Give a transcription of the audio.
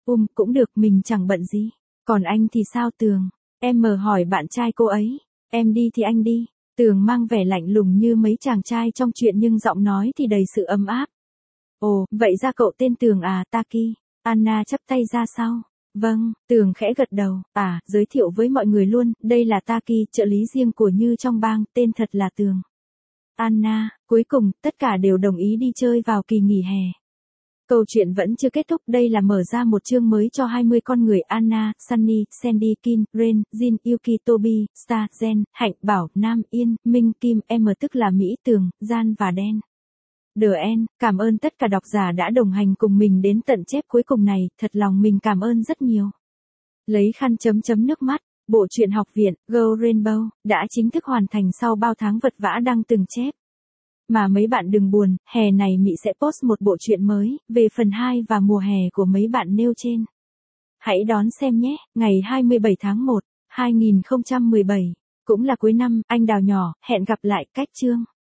Cũng được, mình chẳng bận gì. Còn anh thì sao Tường? Em hỏi bạn trai cô ấy. Em đi thì anh đi. Tường mang vẻ lạnh lùng như mấy chàng trai trong truyện nhưng giọng nói thì đầy sự ấm áp. Ồ, vậy ra cậu tên Tường à, Taki. Anna chắp tay ra sau. Vâng, Tường khẽ gật đầu. Giới thiệu với mọi người luôn, đây là Taki, trợ lý riêng của Như trong bang, tên thật là Tường. Anna, cuối cùng, tất cả đều đồng ý đi chơi vào kỳ nghỉ hè. Câu chuyện vẫn chưa kết thúc, đây là mở ra một chương mới cho 20 con người Anna, Sunny, Sandy, Kim, Ren, Jin, Yuki, Toby, Star, Jen, Hạnh, Bảo, Nam, Yên, Minh, Kim, M tức là Mỹ, Tường, Gian và Đen. The End, cảm ơn tất cả độc giả đã đồng hành cùng mình đến tận chép cuối cùng này, thật lòng mình cảm ơn rất nhiều. Lấy khăn chấm nước mắt, bộ truyện học viện, Go Rainbow, đã chính thức hoàn thành sau bao tháng vật vã đăng từng chép. Mà mấy bạn đừng buồn, hè này Mị sẽ post một bộ truyện mới, về phần 2 và mùa hè của mấy bạn nêu trên. Hãy đón xem nhé, ngày 27 tháng 1, 2017, cũng là cuối năm, anh Đào nhỏ, hẹn gặp lại, cách chương.